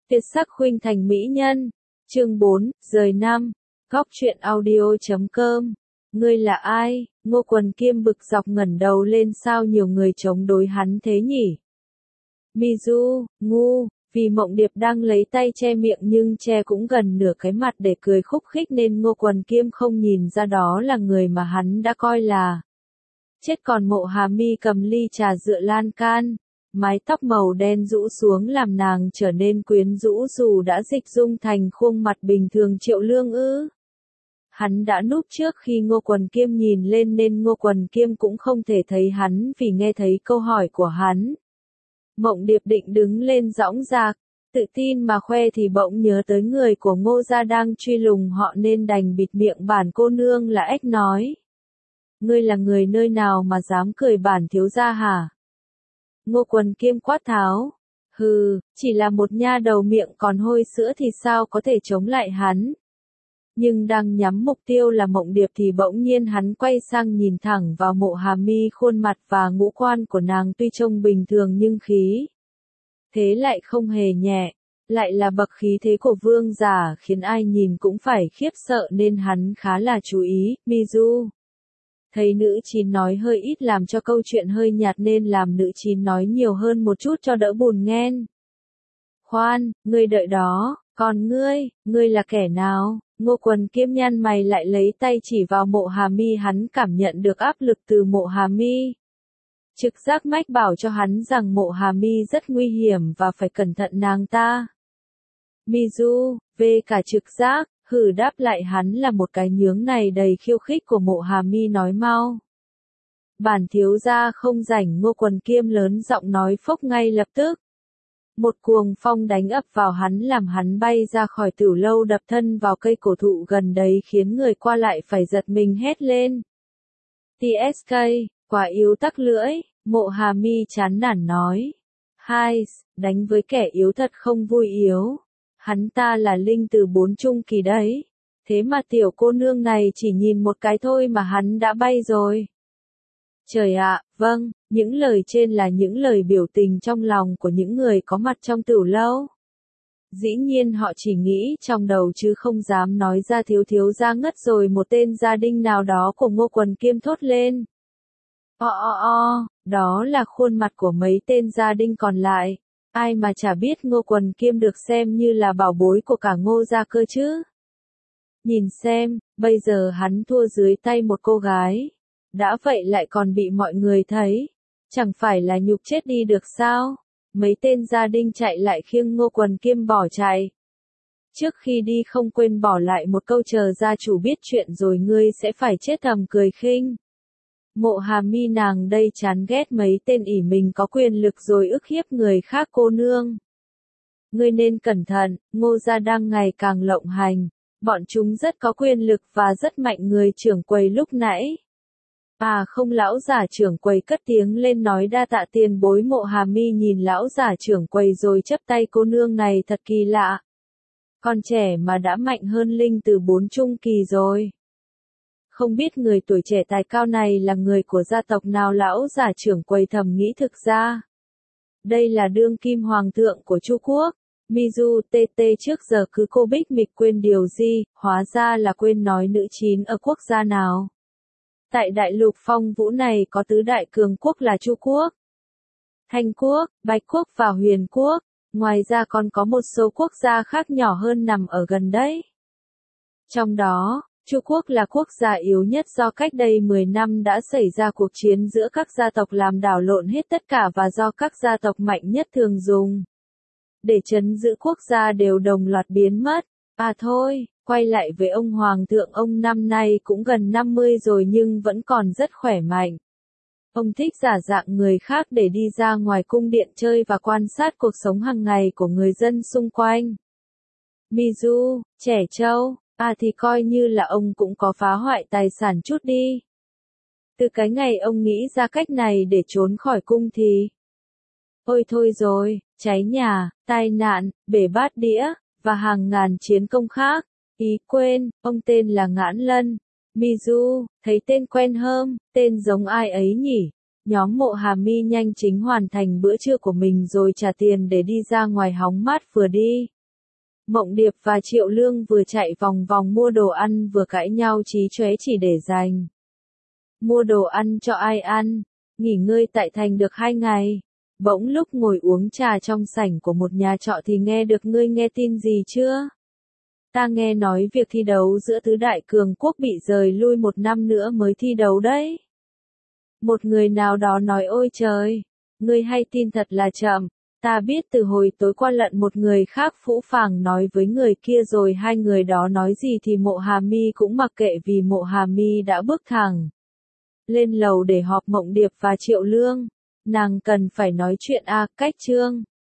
Tuyệt sắc khuynh thành mỹ nhân. Chương 4, rời năm. Góc truyện audio.com. Ngươi là ai? Ngô Quần Kiêm bực dọc ngẩng đầu lên, sao nhiều người chống đối hắn thế nhỉ? Mizu, ngu, vì Mộng Điệp đang lấy tay che miệng nhưng che cũng gần nửa cái mặt để cười khúc khích nên Ngô Quần Kiêm không nhìn ra đó là người mà hắn đã coi là chết. Còn Mộ Hà Mi cầm ly trà dựa lan can, mái tóc màu đen rũ xuống làm nàng trở nên quyến rũ dù đã dịch dung thành khuôn mặt bình thường. Triệu Lương ư? Hắn đã núp trước khi Ngô Quần Kiêm nhìn lên nên Ngô Quần Kiêm cũng không thể thấy hắn vì nghe thấy câu hỏi của hắn. Mộng Điệp định đứng lên dõng dạc, tự tin mà khoe thì bỗng nhớ tới người của Ngô gia đang truy lùng họ nên đành bịt miệng. Bản cô nương là ếch nói. Ngươi là người nơi nào mà dám cười bản thiếu gia hả? Ngô Quần Kiêm quát tháo. Hừ, chỉ là một nha đầu miệng còn hôi sữa thì sao có thể chống lại hắn. Nhưng đang nhắm mục tiêu là Mộng Điệp thì bỗng nhiên hắn quay sang nhìn thẳng vào Mộ Hà Mi. Khuôn mặt và ngũ quan của nàng tuy trông bình thường nhưng khí thế lại không hề nhẹ, lại là bậc khí thế của vương giả khiến ai nhìn cũng phải khiếp sợ nên hắn khá là chú ý. Mizu thấy nữ chín nói hơi ít làm cho câu chuyện hơi nhạt nên làm nữ chín nói nhiều hơn một chút cho đỡ buồn nghen. Khoan, ngươi đợi đó, còn ngươi là kẻ nào? Ngô Quần Kiêm nhăn mày lại lấy tay chỉ vào Mộ Hà Mi. Hắn cảm nhận được áp lực từ Mộ Hà Mi. Trực giác mách bảo cho hắn rằng Mộ Hà Mi rất nguy hiểm và phải cẩn thận nàng ta. Mizu, về cả trực giác, hử đáp lại hắn là một cái nhướng này đầy khiêu khích của Mộ Hà Mi nói mau. Bản thiếu gia không rảnh. Ngô Quần Kiêm lớn giọng nói phốc ngay lập tức. Một cuồng phong đánh ập vào hắn làm hắn bay ra khỏi Tửu Lâu đập thân vào cây cổ thụ gần đấy khiến người qua lại phải giật mình hét lên. TSK, quả yếu tắc lưỡi, Mộ Hà Mi chán nản nói. Hai, đánh với kẻ yếu thật không vui yếu. Hắn ta là linh từ 4 trung kỳ đấy. Thế mà tiểu cô nương này chỉ nhìn một cái thôi mà hắn đã bay rồi. Trời ạ, vâng, những lời trên là những lời biểu tình trong lòng của những người có mặt trong Tửu Lâu. Dĩ nhiên họ chỉ nghĩ trong đầu chứ không dám nói ra. Thiếu gia ngất rồi. Một tên gia đình nào đó của Ngô Quần Kiêm thốt lên. Đó là khuôn mặt của mấy tên gia đình còn lại. Ai mà chả biết Ngô Quần Kiêm được xem như là bảo bối của cả Ngô gia cơ chứ. Nhìn xem, bây giờ hắn thua dưới tay một cô gái. Đã vậy lại còn bị mọi người thấy. Chẳng phải là nhục chết đi được sao? Mấy tên gia đình chạy lại khiêng Ngô Quần Kiêm bỏ chạy. Trước khi đi không quên bỏ lại một câu chờ gia chủ biết chuyện rồi ngươi sẽ phải chết. Thầm cười khinh. Mộ Hà Mi nàng đây chán ghét mấy tên ỷ mình có quyền lực rồi ức hiếp người khác. Cô nương, ngươi nên cẩn thận, Ngô gia đang ngày càng lộng hành. Bọn chúng rất có quyền lực và rất mạnh. Người trưởng quầy lúc nãy. À không, lão giả trưởng quầy cất tiếng lên nói đa tạ tiền bối. Mộ Hà Mi nhìn lão giả trưởng quầy rồi chắp tay. Cô nương này thật kỳ lạ. Còn trẻ mà đã mạnh hơn linh từ 4 trung kỳ rồi. Không biết người tuổi trẻ tài cao này là người của gia tộc nào? Lão giả trưởng quầy thầm nghĩ. Thực ra đây là đương kim hoàng thượng của Chu Quốc. Mizu TT trước giờ cứ cô bích mịch quên điều gì, hóa ra là quên nói nữ chín ở quốc gia nào. Tại đại lục Phong Vũ này có tứ đại cường quốc là Chu Quốc, Thanh Quốc, Bạch Quốc và Huyền Quốc. Ngoài ra còn có một số quốc gia khác nhỏ hơn nằm ở gần đấy. Trong đó, Chu Quốc là quốc gia yếu nhất do cách đây 10 năm đã xảy ra cuộc chiến giữa các gia tộc làm đảo lộn hết tất cả và do các gia tộc mạnh nhất thường dùng để trấn giữ quốc gia đều đồng loạt biến mất. À thôi, quay lại với ông Hoàng thượng. Ông năm nay cũng gần 50 rồi nhưng vẫn còn rất khỏe mạnh. Ông thích giả dạng người khác để đi ra ngoài cung điện chơi và quan sát cuộc sống hàng ngày của người dân xung quanh. Mizu, trẻ trâu, à thì coi như là ông cũng có phá hoại tài sản chút đi. Từ cái ngày ông nghĩ ra cách này để trốn khỏi cung thì. Ôi thôi rồi, cháy nhà, tai nạn, bể bát đĩa, và hàng ngàn chiến công khác. Ý quên, ông tên là Ngãn Lân. Mizu, thấy tên quen hơn, tên giống ai ấy nhỉ? Nhóm Mộ Hà Mi nhanh chính hoàn thành bữa trưa của mình rồi trả tiền để đi ra ngoài hóng mát vừa đi. Mộng Điệp và Triệu Lương vừa chạy vòng vòng mua đồ ăn vừa cãi nhau chí chóe chỉ để dành. Mua đồ ăn cho ai ăn, nghỉ ngơi tại thành được 2 ngày. Bỗng lúc ngồi uống trà trong sảnh của một nhà trọ thì nghe được ngươi nghe tin gì chưa? Ta nghe nói việc thi đấu giữa tứ đại cường quốc bị rời lui 1 năm nữa mới thi đấu đấy. Một người nào đó nói ôi trời, ngươi hay tin thật là chậm. Ta biết từ hồi tối qua lận một người khác phũ phàng nói với người kia rồi hai người đó nói gì thì Mộ Hà My cũng mặc kệ vì Mộ Hà My đã bước thẳng lên lầu để họp Mộng Điệp và Triệu Lương. Nàng cần phải nói chuyện cách Trương.